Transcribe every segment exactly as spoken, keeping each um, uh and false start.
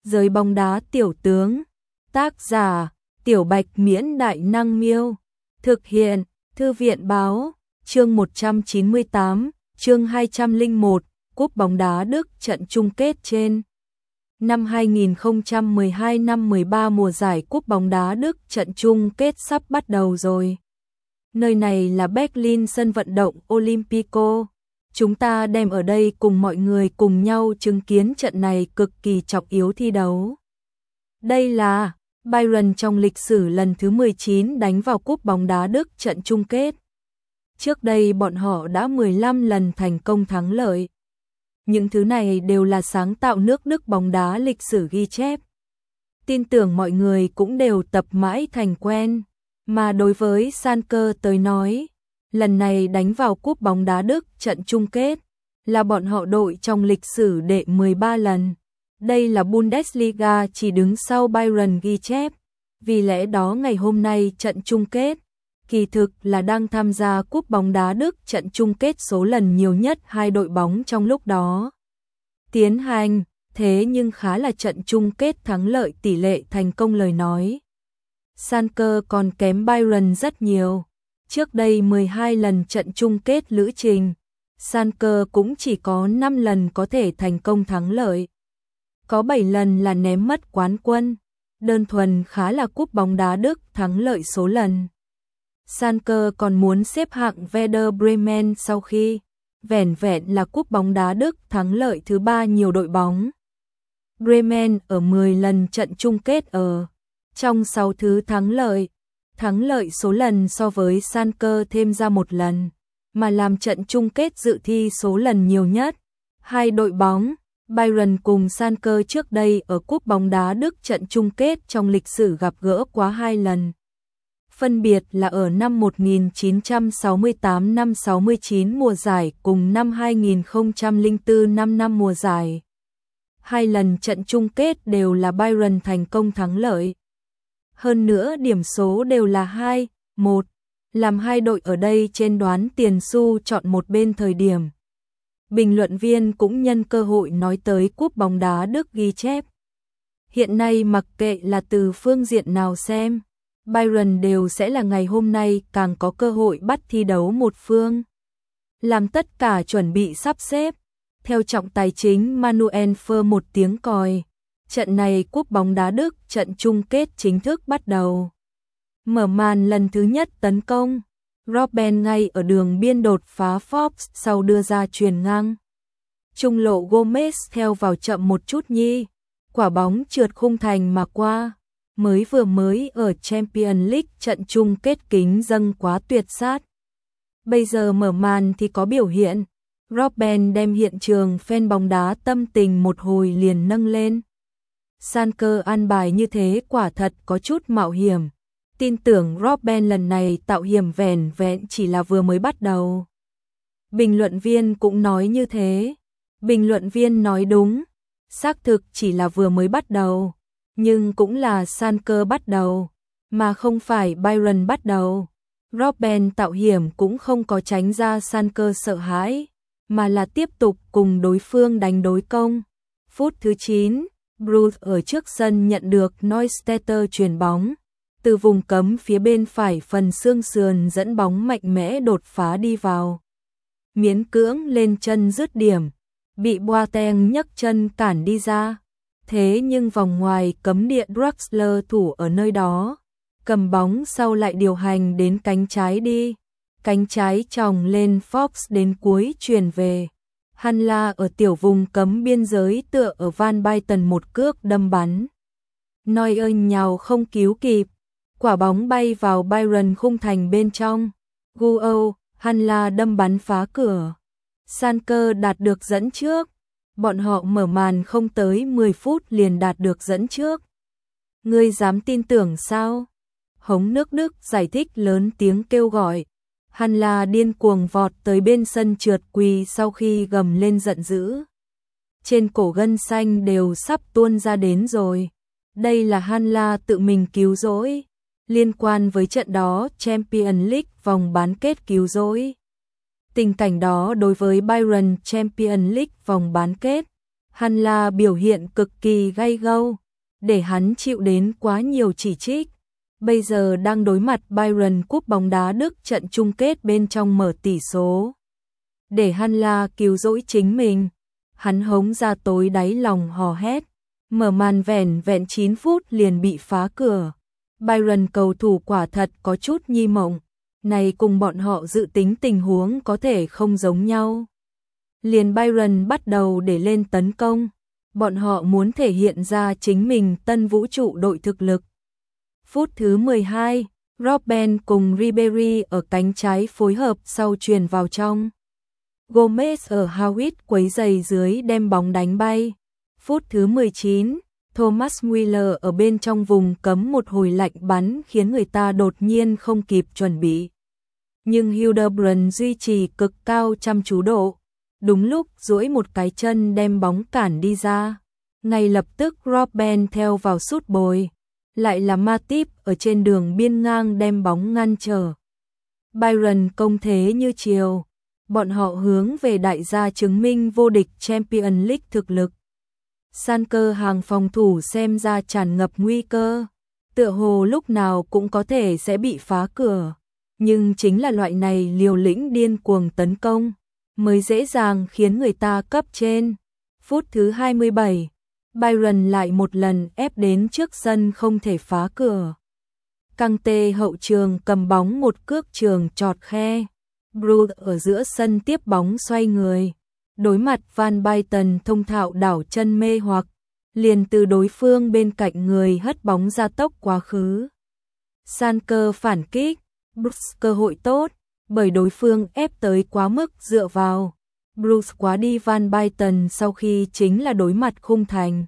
Giới bóng đá tiểu tướng. Tác giả: Tiểu Bạch Miễn Đại Năng Miêu. Thực hiện: Thư viện Báo. Chương một trăm chín mươi tám, chương hai trăm lẻ một, Cúp bóng đá Đức trận chung kết trên. Năm hai nghìn không trăm mười hai năm mười ba mùa giải Cúp bóng đá Đức trận chung kết sắp bắt đầu rồi. Nơi này là Berlin, sân vận động Olympico. Chúng ta đem ở đây cùng mọi người cùng nhau chứng kiến trận này cực kỳ trọng yếu thi đấu. Đây là Bayern trong lịch sử lần thứ mười chín đánh vào Cúp bóng đá Đức trận chung kết. Trước đây bọn họ đã mười lăm lần thành công thắng lợi. Những thứ này đều là sáng tạo nước Đức bóng đá lịch sử ghi chép. Tin tưởng mọi người cũng đều tập mãi thành quen. Mà đối với Schalke tới nói, lần này đánh vào Cúp bóng đá Đức trận chung kết là bọn họ đội trong lịch sử đệ mười ba lần. Đây là Bundesliga chỉ đứng sau Bayern ghi chép. Vì lẽ đó ngày hôm nay trận chung kết kỳ thực là đang tham gia Cúp bóng đá Đức trận chung kết số lần nhiều nhất hai đội bóng trong lúc đó tiến hành. Thế nhưng khá là trận chung kết thắng lợi tỷ lệ thành công lời nói, Schalke còn kém Bayern rất nhiều. Trước đây mười hai lần trận chung kết lữ trình, Schalke cũng chỉ có năm lần có thể thành công thắng lợi. Có bảy lần là ném mất quán quân. Đơn thuần khá là Cúp bóng đá Đức thắng lợi số lần. Schalke còn muốn xếp hạng Werder Bremen sau khi vẻn vẹn là Cúp bóng đá Đức thắng lợi thứ ba nhiều đội bóng. Bremen ở mười lần trận chung kết ở trong sáu thứ thắng lợi, thắng lợi số lần so với Schalke thêm ra một lần, mà làm trận chung kết dự thi số lần nhiều nhất. Hai đội bóng Bayern cùng Schalke trước đây ở Cúp bóng đá Đức trận chung kết trong lịch sử gặp gỡ quá hai lần. Phân biệt là ở năm một nghìn chín trăm sáu mươi tám năm sáu mươi chín mùa giải cùng năm hai nghìn không trăm lẻ bốn năm năm mùa giải. Hai lần trận chung kết đều là Bayern thành công thắng lợi. Hơn nữa điểm số đều là hai một, làm hai đội ở đây trên đoán tiền xu chọn một bên thời điểm. Bình luận viên cũng nhân cơ hội nói tới Cúp bóng đá Đức ghi chép. Hiện nay mặc kệ là từ phương diện nào xem, Bayern đều sẽ là ngày hôm nay càng có cơ hội bắt thi đấu một phương. Làm tất cả chuẩn bị sắp xếp. Theo trọng tài chính Manuel Neuer một tiếng còi, trận này Cúp bóng đá Đức trận chung kết chính thức bắt đầu. Mở màn lần thứ nhất tấn công, Robben ngay ở đường biên đột phá Forbes sau đưa ra chuyền ngang. Trung lộ Gomez theo vào chậm một chút nhi, quả bóng trượt khung thành mà qua. Mới vừa mới ở Champions League trận chung kết kính dâng quá tuyệt sát. Bây giờ mở màn thì có biểu hiện. Robben đem hiện trường fan bóng đá tâm tình một hồi liền nâng lên. Schalke an bài như thế quả thật có chút mạo hiểm. Tin tưởng Robben lần này tạo hiểm vẻn vẹn chỉ là vừa mới bắt đầu. Bình luận viên cũng nói như thế. Bình luận viên nói đúng. Xác thực chỉ là vừa mới bắt đầu. Nhưng cũng là Schalke bắt đầu, mà không phải Bayern bắt đầu. Robben tạo hiểm cũng không có tránh ra Schalke sợ hãi, mà là tiếp tục cùng đối phương đánh đối công. Phút thứ chín, Bruce ở trước sân nhận được Neustädter chuyền bóng. Từ vùng cấm phía bên phải phần xương sườn dẫn bóng mạnh mẽ đột phá đi vào. Miễn cưỡng lên chân dứt điểm, bị Boateng nhấc chân cản đi ra. Thế nhưng vòng ngoài cấm địa Draxler thủ ở nơi đó, cầm bóng sau lại điều hành đến cánh trái đi. Cánh trái chòng lên Fox đến cuối chuyền về. Hanla ở tiểu vùng cấm biên giới tựa ở Van Basten một cước đâm bắn. Neuer nhào không cứu kịp. Quả bóng bay vào Bayern khung thành bên trong. Guo, Hanla đâm bắn phá cửa. Schalke đạt được dẫn trước. Bọn họ mở màn không tới mười phút liền đạt được dẫn trước. Ngươi dám tin tưởng sao? Hống nước Đức giải thích lớn tiếng kêu gọi. Hanla điên cuồng vọt tới bên sân trượt quỳ sau khi gầm lên giận dữ. Trên cổ gân xanh đều sắp tuôn ra đến rồi. Đây là Hanla tự mình cứu rỗi. Liên quan với trận đó Champions League vòng bán kết cứu rỗi. Tình cảnh đó đối với Bayern Champions League vòng bán kết, Hanla biểu hiện cực kỳ gay gâu, để hắn chịu đến quá nhiều chỉ trích. Bây giờ đang đối mặt Bayern Cúp bóng đá Đức trận chung kết bên trong mở tỷ số. Để Hanla cứu rỗi chính mình, hắn hống ra tối đáy lòng hò hét. Mở màn vẻn vẹn chín phút liền bị phá cửa. Bayern cầu thủ quả thật có chút nhi mộng. Này cùng bọn họ dự tính tình huống có thể không giống nhau. Liền Bayern bắt đầu để lên tấn công. Bọn họ muốn thể hiện ra chính mình tân vũ trụ đội thực lực. Phút thứ mười hai, Robben cùng Ribery ở cánh trái phối hợp sau truyền vào trong. Gomez ở Howitt quấy giày dưới đem bóng đánh bay. Phút thứ mười chín, Thomas Müller ở bên trong vùng cấm một hồi lạnh bắn khiến người ta đột nhiên không kịp chuẩn bị. Nhưng Hildebrand duy trì cực cao chăm chú độ. Đúng lúc duỗi một cái chân đem bóng cản đi ra. Ngay lập tức Robben theo vào sút bồi. Lại là Matip ở trên đường biên ngang đem bóng ngăn trở. Bayern công thế như chiều. Bọn họ hướng về đại gia chứng minh vô địch Champions League thực lực. Schalke hàng phòng thủ xem ra tràn ngập nguy cơ. Tựa hồ lúc nào cũng có thể sẽ bị phá cửa. Nhưng chính là loại này liều lĩnh điên cuồng tấn công mới dễ dàng khiến người ta cấp trên. Phút thứ hai mươi bảy, Bayern lại một lần ép đến trước sân không thể phá cửa. Căng tê hậu trường cầm bóng một cước trường chọt khe. Bruce ở giữa sân tiếp bóng xoay người. Đối mặt Van Basten thông thạo đảo chân mê hoặc. Liền từ đối phương bên cạnh người hất bóng ra tốc quá khứ. Schalke phản kích. Bruce cơ hội tốt. Bởi đối phương ép tới quá mức dựa vào. Bruce quá đi Van Basten sau khi chính là đối mặt khung thành.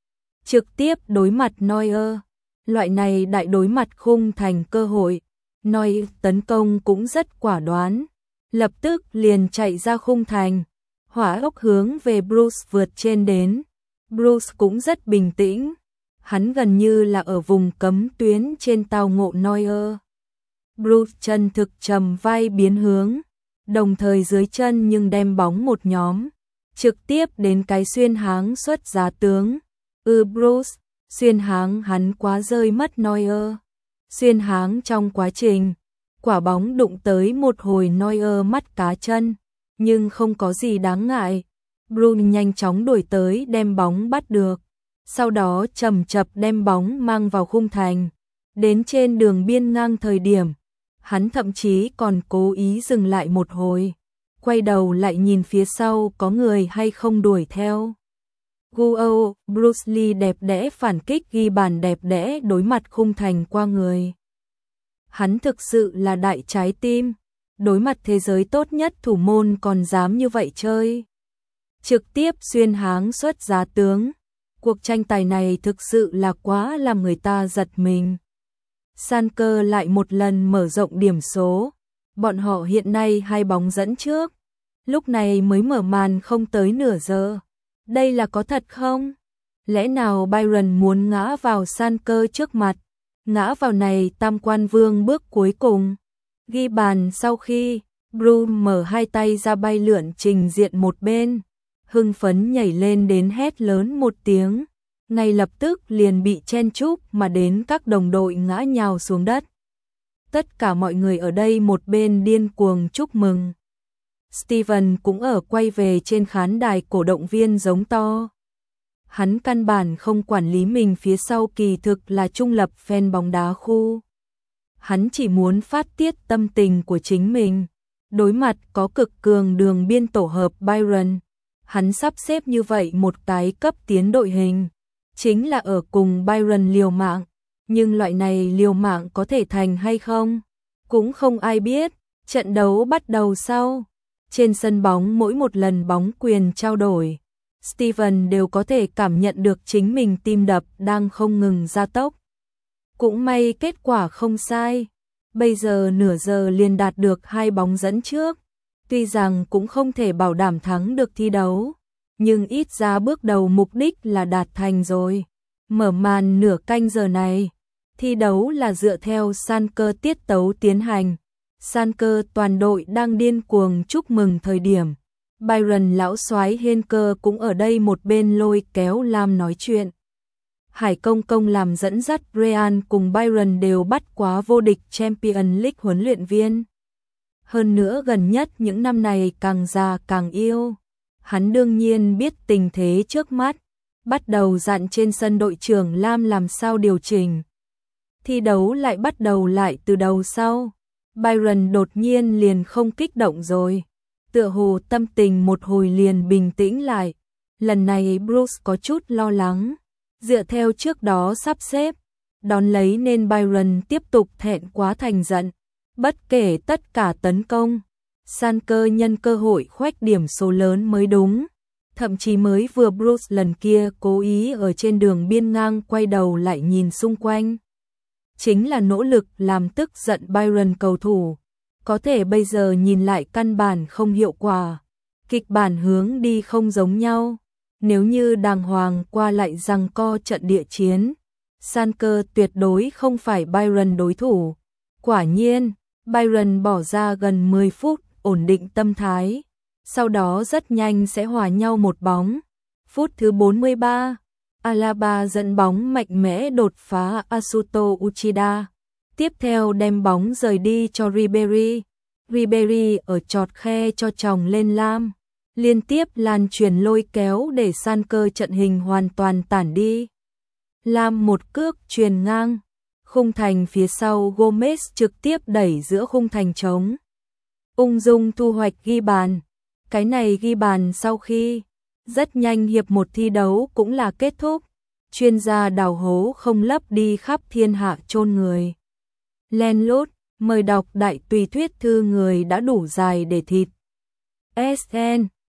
Trực tiếp đối mặt Neuer. Loại này đại đối mặt khung thành cơ hội. Neuer tấn công cũng rất quả đoán. Lập tức liền chạy ra khung thành. Hỏa ốc hướng về Bruce vượt trên đến. Bruce cũng rất bình tĩnh. Hắn gần như là ở vùng cấm tuyến trên tao ngộ Neuer. Bruce chân thực trầm vai biến hướng, đồng thời dưới chân nhưng đem bóng một nhóm, trực tiếp đến cái xuyên háng xuất giá tướng. Ừ Bruce, xuyên háng hắn quá rơi mất Neuer. Xuyên háng trong quá trình, quả bóng đụng tới một hồi Neuer mắt cá chân, nhưng không có gì đáng ngại. Bruce nhanh chóng đuổi tới đem bóng bắt được, sau đó chậm chậm đem bóng mang vào khung thành. Đến trên đường biên ngang thời điểm, hắn thậm chí còn cố ý dừng lại một hồi, quay đầu lại nhìn phía sau có người hay không đuổi theo. Guo, Bruce Lee đẹp đẽ phản kích ghi bàn đẹp đẽ đối mặt khung thành qua người. Hắn thực sự là đại trái tim, đối mặt thế giới tốt nhất thủ môn còn dám như vậy chơi. Trực tiếp xuyên háng xuất giá tướng. Cuộc tranh tài này thực sự là quá làm người ta giật mình. Schalke lại một lần mở rộng điểm số. Bọn họ hiện nay hai bóng dẫn trước. Lúc này mới mở màn không tới nửa giờ. Đây là có thật không? Lẽ nào Bayern muốn ngã vào Schalke trước mặt? Ngã vào này tam quan vương bước cuối cùng. Ghi bàn sau khi Bruce mở hai tay ra bay lượn trình diện một bên. Hưng phấn nhảy lên đến hét lớn một tiếng. Ngay lập tức liền bị chen chúc mà đến các đồng đội ngã nhào xuống đất. Tất cả mọi người ở đây một bên điên cuồng chúc mừng. Steven cũng ở quay về trên khán đài cổ động viên giống to. Hắn căn bản không quản lý mình phía sau kỳ thực là trung lập fan bóng đá khu. Hắn chỉ muốn phát tiết tâm tình của chính mình. Đối mặt có cực cường đường biên tổ hợp Bayern, hắn sắp xếp như vậy một cái cấp tiến đội hình. Chính là ở cùng Bayern liều mạng, nhưng loại này liều mạng có thể thành hay không, cũng không ai biết. Trận đấu bắt đầu sau, trên sân bóng mỗi một lần bóng quyền trao đổi, Steven đều có thể cảm nhận được chính mình tim đập đang không ngừng gia tốc. Cũng may kết quả không sai, bây giờ nửa giờ liền đạt được hai bóng dẫn trước, tuy rằng cũng không thể bảo đảm thắng được thi đấu. Nhưng ít ra bước đầu mục đích là đạt thành rồi. Mở màn nửa canh giờ này, thi đấu là dựa theo Schalke tiết tấu tiến hành. Schalke toàn đội đang điên cuồng chúc mừng thời điểm, Byron lão soái Henker cũng ở đây một bên lôi kéo Lam nói chuyện. Hải Công Công làm dẫn dắt Real cùng Byron đều bắt quá vô địch Champions League huấn luyện viên. Hơn nữa gần nhất những năm này càng già càng yêu. Hắn đương nhiên biết tình thế trước mắt, bắt đầu dặn trên sân đội trưởng Lam làm sao điều chỉnh. Thi đấu lại bắt đầu lại từ đầu sau. Byron đột nhiên liền không kích động rồi. Tựa hồ tâm tình một hồi liền bình tĩnh lại. Lần này Bruce có chút lo lắng. Dựa theo trước đó sắp xếp, đón lấy nên Byron tiếp tục thẹn quá thành giận. Bất kể tất cả tấn công, Sanker nhân cơ hội khoét điểm số lớn mới đúng. Thậm chí mới vừa Bruce lần kia cố ý ở trên đường biên ngang quay đầu lại nhìn xung quanh. Chính là nỗ lực làm tức giận Byron cầu thủ. Có thể bây giờ nhìn lại căn bản không hiệu quả. Kịch bản hướng đi không giống nhau. Nếu như đàng hoàng qua lại giằng co trận địa chiến, Sanker tuyệt đối không phải Byron đối thủ. Quả nhiên, Byron bỏ ra gần mười phút ổn định tâm thái. Sau đó rất nhanh sẽ hòa nhau một bóng. Phút thứ bốn mươi ba, Alaba dẫn bóng mạnh mẽ đột phá Asuto Uchida. Tiếp theo đem bóng rời đi cho Ribery. Ribery ở chọt khe cho chồng lên Lam. Liên tiếp lan truyền lôi kéo để Sanker trận hình hoàn toàn tản đi. Lam một cước truyền ngang. Khung thành phía sau Gomez trực tiếp đẩy giữa khung thành trống. Ung dung thu hoạch ghi bàn. Cái này ghi bàn sau khi rất nhanh hiệp một thi đấu cũng là kết thúc. Chuyên gia đào hố không lấp đi khắp thiên hạ chôn người. Len lút, mời đọc đại tùy thuyết thư người đã đủ dài để thịt. ét en